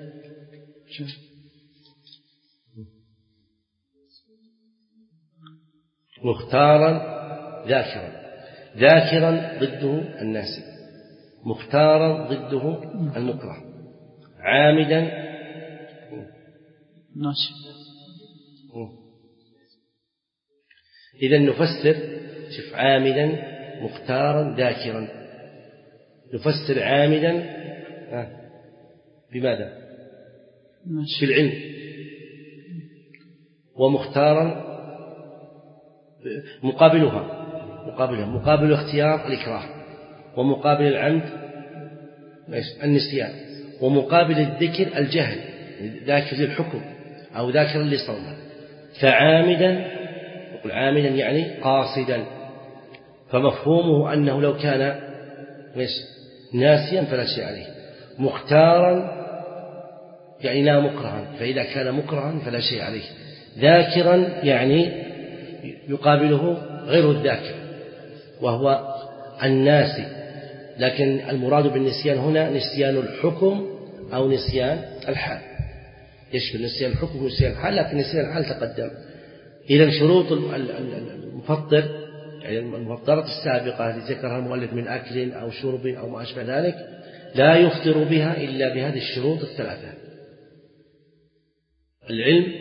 مختارا ذاكرا، ذاكرا ضده الناسي، مختارا ضده المكره، عامدا ناسي. إذن نفسر، شوف، عامدا مختارا ذاكرا، نفسر عامدا بماذا؟ في العلم، ومختارا مقابلها مقابلها مقابل اختيار الإكراه، ومقابل العمد النسيان، ومقابل الذكر الجهل، ذاكر للحكم أو ذاكر للصوم. فعامدا، يقول عامدا يعني قاصدا، فمفهومه أنه لو كان ناسيا فلا شيء عليه. مختارا يعني لا مكرها، فإذا كان مكرها فلا شيء عليه. ذاكرا يعني يقابله غير الذاكر وهو الناسي، لكن المراد بالنسيان هنا نسيان الحكم أو نسيان الحال، يشمل نسيان الحكم ونسيان الحال، لكن نسيان الحال تقدم. إذا شروط المفطر، يعني المفطرات السابقة التي ذكرها المؤلف من أكل أو شرب أو ما أشبه ذلك، لا يفطر بها إلا بهذه الشروط الثلاثة: العلم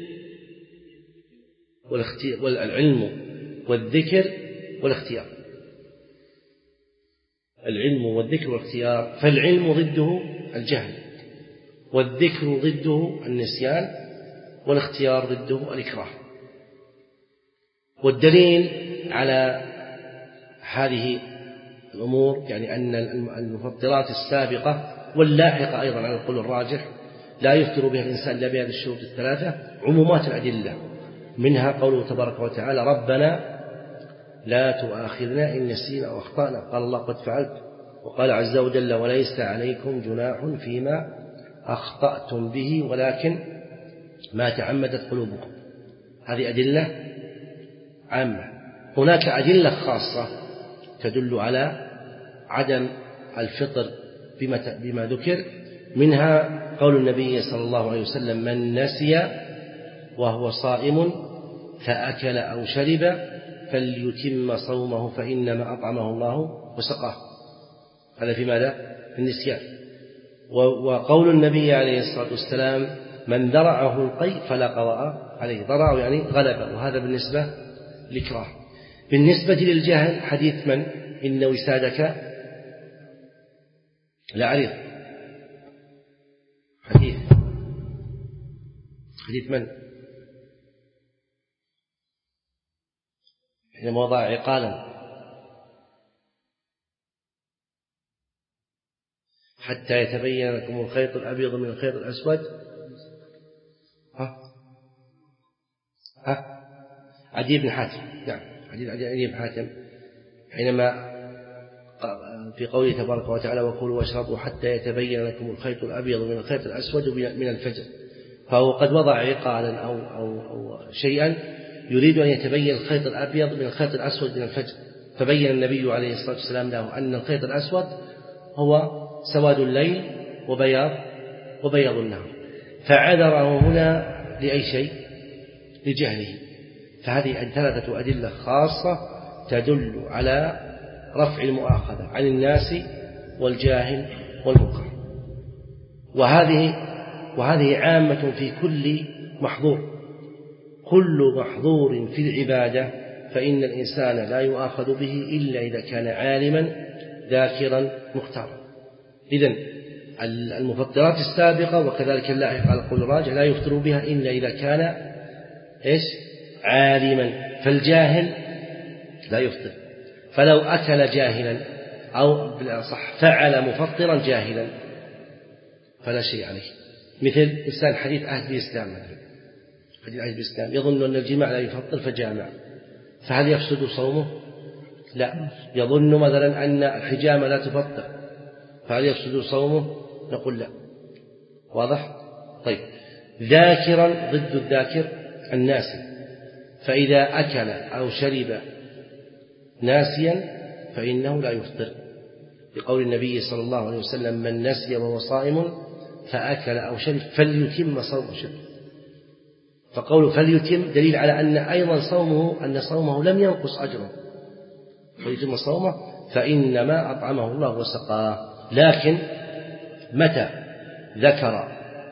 والعلم والذكر والاختيار. العلم والذكر والاختيار، فالعلم ضده الجهل، والذكر ضده النسيان، والاختيار ضده الإكراه. والدليل على هذه الأمور يعني أن المفطرات السابقة واللاحقة أيضا على القول الراجح لا يفطر بها الإنسان إلا بهذه الشروط الثلاثة عمومات الأدلة، منها قوله تبارك وتعالى ربنا لا تؤاخذنا إن نسينا أو أخطأنا، قال الله قد فعلت، وقال عز وجل وليس عليكم جناح فيما أخطأتم به ولكن ما تعمدت قلوبكم. هذه أدلة عامة. هناك أدلة خاصة تدل على عدم الفطر بما, بما ذكر، منها قول النبي صلى الله عليه وسلم من نسي وهو صائم فأكل أو شرب فليتم صومه فإنما أطعمه الله وسقاه. هذا في ماذا؟ في النسيان. وقول النبي عليه الصلاة والسلام من ذرعه القيء فلا قضاء عليه، ذرعه يعني غلبه، وهذا بالنسبة للإكراه. بالنسبة للجهل حديث من إن وسادك لعريض، حديث حديث من حينما وضع عقالا حتى يتبين لكم الخيط الأبيض من الخيط الأسود. ها ها عدي بن حاتم، نعم حديث عدي بن حاتم حينما في قوله تبارك وتعالى وكلوا واشربوا حتى يتبين لكم الخيط الأبيض من الخيط الأسود من الفجر، فهو قد وضع عقالا أو, أو, أو شيئا يريد أن يتبين الخيط الأبيض من الخيط الأسود من الفجر، فبين النبي عليه الصلاة والسلام له أن الخيط الأسود هو سواد الليل وبياض وبياض النهار، فعذره هنا لأي شيء؟ لجهله. فهذه ثلاثة أدلة خاصة تدل على رفع المؤاخذة عن الناس والجاهل والمنكر، وهذه وهذه عامة في كل محظور. كل محظور في العبادة فإن الإنسان لا يؤاخذ به إلا إذا كان عالما ذاكرا مختارا. إذن المفطرات السابقة وكذلك اللاحق على القول الراجح لا يفطر بها إلا إذا كان إيش؟ عالما، فالجاهل لا يفطر. فلو أكل جاهلا أو بالأصح فعل مفطرا جاهلا فلا شيء عليه. مثل إنسان حديث عهد بالإسلام، حديث عهد بالإسلام يظن أن الجماع لا يفطر فجامع، فهل يفسد صومه؟ لا. يظن مثلا أن الحجامة لا تفطر، فهل يفسد صومه؟ نقول لا. واضح؟ طيب، ذاكرا ضد الذاكر الناسي، فإذا أكل أو شرب ناسيا فإنه لا يفطر، لقول النبي صلى الله عليه وسلم من نسي وهو صائم فأكل أو شرب فليتم صومه شرب. فقوله فليتم دليل على أن أيضا صومه أن صومه لم ينقص أجره، فليتم صومه فإنما أطعمه الله وسقاه. لكن متى ذكر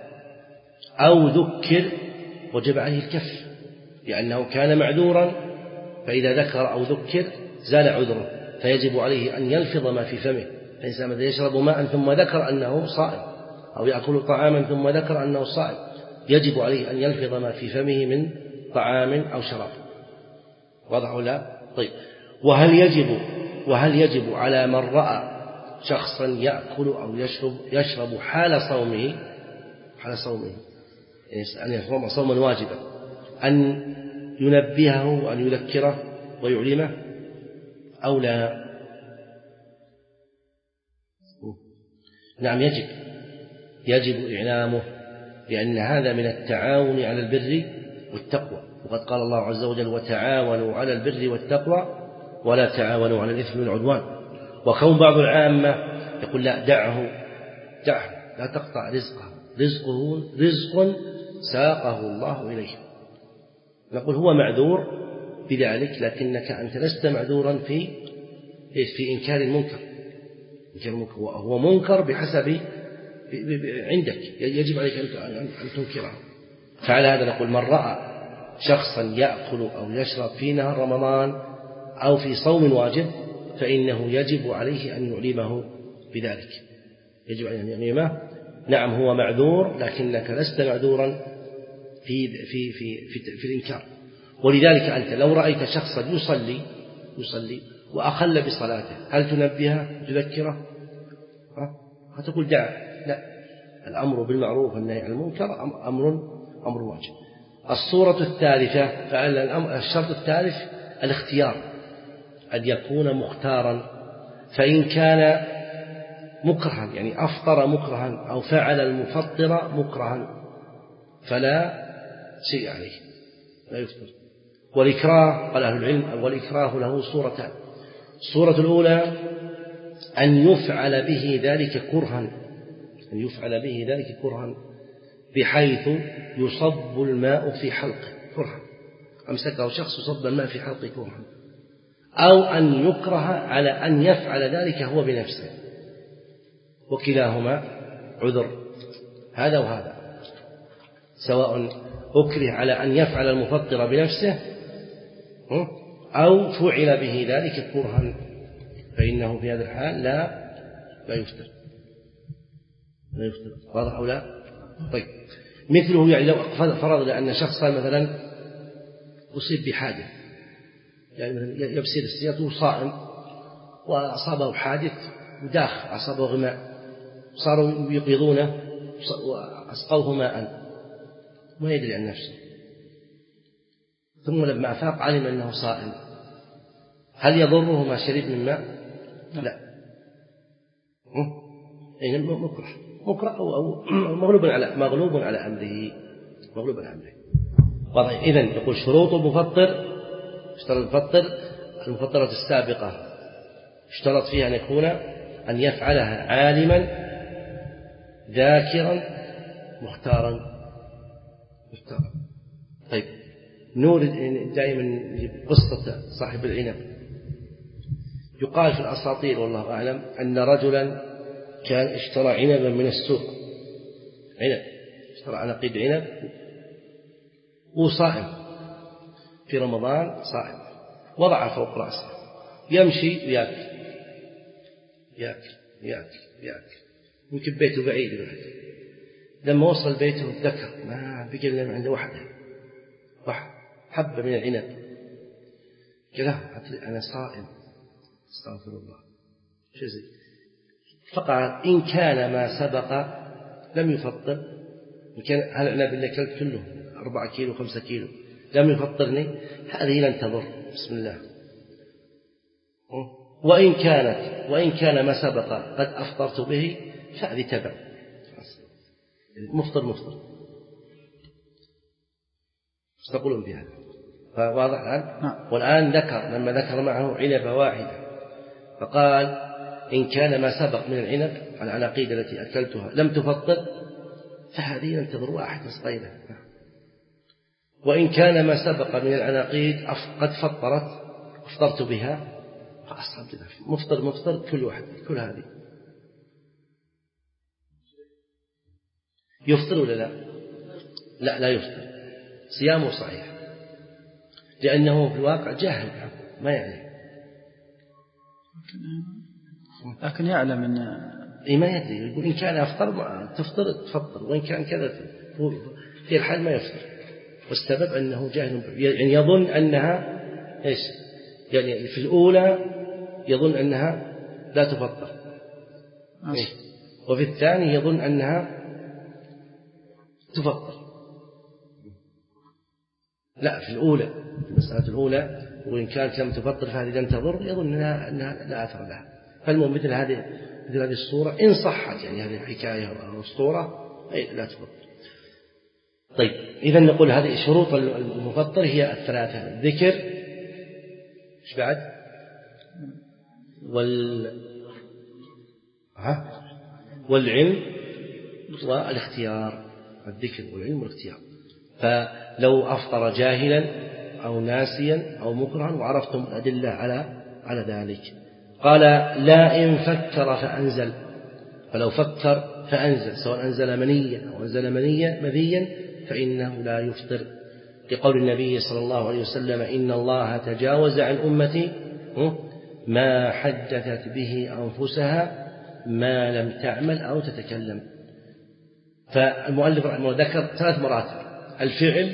أو ذكر وجب عليه الكف، لأنه كان معذورا، فإذا ذكر أو ذكر زال عذره، فيجب عليه أن يلفظ ما في فمه. الإنسان متى يشرب ماء ثم ذكر أنه صائم، أو يأكل طعاما ثم ذكر أنه صائم، يجب عليه أن يلفظ ما في فمه من طعام أو شراب. واضح ولا؟ طيب، وهل يجب وهل يجب على من رأى شخصا يأكل أو يشرب يشرب حال صومه حال صومه أن يصوم صوما واجبا أن ينبهه وأن يذكره ويعلمه أو لا؟ نعم يجب يجب إعلامه، لأن هذا من التعاون على البر والتقوى، وقد قال الله عز وجل وتعاونوا على البر والتقوى ولا تعاونوا على الإثم والعدوان. وكون بعض العامة يقول لا دعه دعه لا تقطع رزقه رزقه رزق ساقه الله إليه، نقول هو معذور بذلك، لكنك أنت لست معذورا في في إنكار المنكر. هو منكر بحسب عندك، يجب عليك أن تنكره. فعلى هذا نقول من رأى شخصا يأكل أو يشرب في نهار رمضان أو في صوم واجب فإنه يجب عليه أن يعلمه بذلك، يجب أن يعلمه. نعم هو معذور، لكنك لست معذورا في في في في, في الإنكار. ولذلك أنت لو رأيت شخصا يصلي يصلي وأخل بصلاته هل تنبهه تذكره؟ ها تقول دع لا، الأمر بالمعروف والنهي عن المنكر أمر أمر واجب. الصورة الثالثة، فالشرط الثالث الاختيار، أن يكون مختارا، فإن كان مكرها يعني أفطر مكرها أو فعل المفطر مكرها فلا شيء عليه، لا يفطر. والإكراه قال أهل العلم والإكراه له صورتان. الصورة الأولى أن يفعل به ذلك كرها، أن يفعل به ذلك كرها بحيث يصب الماء في حلقه كرها، أمسكه شخص يصب الماء في حلقه كرها، أو أن يكره على أن يفعل ذلك هو بنفسه، وكلاهما عذر، هذا وهذا، سواء أكره على أن يفعل المفطر بنفسه أو فعل به ذلك كرها، فإنه في هذا الحال لا لا يفطر لا يفطر. واضح أو لا؟ طيب، مثله يعني لو فرض أن شخصا مثلا أصيب بحادث، يعني يبسل السيارة صائم وأصابه حادث وداخ، أصابه غماء، صاروا يقيضونه وأسقوه ماء ما يدري عن نفسه، ثم لما أفاق علم أنه صائم، هل يضره ما شرب من ماء؟ لا، يعني مكره مكره أو, أو مغلوب على مغلوب على أمره مغلوب على أمره. واضح؟ إذن يقول شروط المفطر، اشترط المفطر المفطرة السابقة اشترط فيها أن يكون أن يفعلها عالما ذاكرا مختارا مختارا. طيب، نورد دائما قصة صاحب العنب. يقال في الأساطير والله أعلم أن رجلا كان اشترى عنبا من السوق، عنب، اشترى عناقيد عنب وصائم في رمضان، صائم، وضع فوق رأسه يمشي ويأكل يأكل يأكل يأكل، يمكن بيته بعيد بعد. لما وصل بيته ذكر ما بقي لنا عنده واحدة واحد حبة من العنب، قال له أنا صائم، استغفر الله، شو زي. فقال إن كان ما سبق لم يفطر، إن كان هل العنب اللي أكلت كله أربعة كيلو خمسة كيلو لم يفطرني، هذه لن تضر، بسم الله. وإن كانت وإن كان ما سبق قد أفطرت به فهذه تبع، مفطر مفطر. تقولون بهذا فواضح الآن. والآن ذكر لما ذكر معه عنبة واحدة فقال إن كان ما سبق من العنب العناقيد التي أكلتها لم تفطر فهذه لن تضر، واحد صغيرة. وإن كان ما سبق من العناقيد قد فطرت أفطرت بها فأصلا مفطر مفطر كل واحد كل هذه. يفطر ولا لا؟ لا لا يفطر، صيامه صحيح، لأنه في الواقع جاهل ما يعني، لكن يعلم أن إيه ما يدري. يقول إن كان أفطر تفطر تفطر، وإن كان كذا في الحال ما يفطر، والسبب أنه جاهل، يعني يظن أنها إيش، يعني في الأولى يظن أنها لا تفطر، إيه؟ وفي الثاني يظن أنها تفطر. لا، في الأولى في المسألة الأولى وإن كانت لم تفطر فهذه لن تضر، يظن أنها, أنها لا أثر لها. فالمهم مثل هذه مثل هذه الصورة إن صحت، يعني هذه الحكاية أو الصورة أي لا تفطر. طيب، إذا نقول هذه شروط المفطر هي الثلاثة: الذكر، إيش بعد؟ وال ها والعلم والاختيار. الذكر والعلم والاختيار. فلو أفطر جاهلا أو ناسيا أو مكرها وعرفتم الأدلة على على ذلك. قال لا إن فكر فأنزل، فلو فكر فأنزل سواء أنزل منيا أو أنزل منيا مذيا فإنه لا يفطر، لقول النبي صلى الله عليه وسلم إن الله تجاوز عن أمتي ما حدثت به أنفسها ما لم تعمل أو تتكلم. فالمؤلف رحمه الله ذكر ثلاث مراتب: الفعل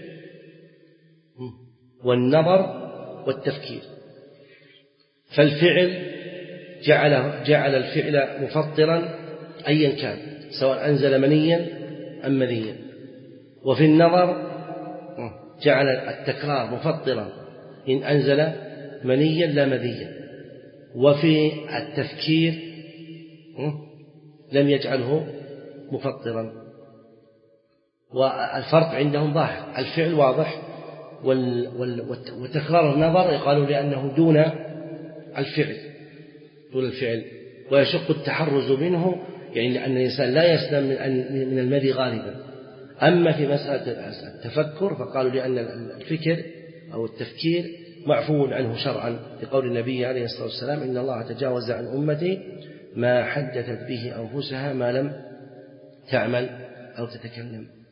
والنظر والتفكير. فالفعل جعل جعل الفعل مفطرا أيا كان، سواء أنزل منيا أم مذيا. وفي النظر جعل التكرار مفطرا إن أنزل منيا لا مذيا. وفي التفكير لم يجعله مفطرا. والفرق عندهم ظاهر، الفعل واضح، وتكرار النظر يقالوا لأنه دون الفعل دون الفعل ويشق التحرز منه، يعني لأن الإنسان لا يسلم من المذي غالبا. أما في مسألة التفكر فقالوا لأن الفكر أو التفكير معفو عنه شرعا، لقول النبي عليه الصلاة والسلام: إن الله تجاوز عن أمتي ما حدثت به أنفسها ما لم تعمل أو تتكلم.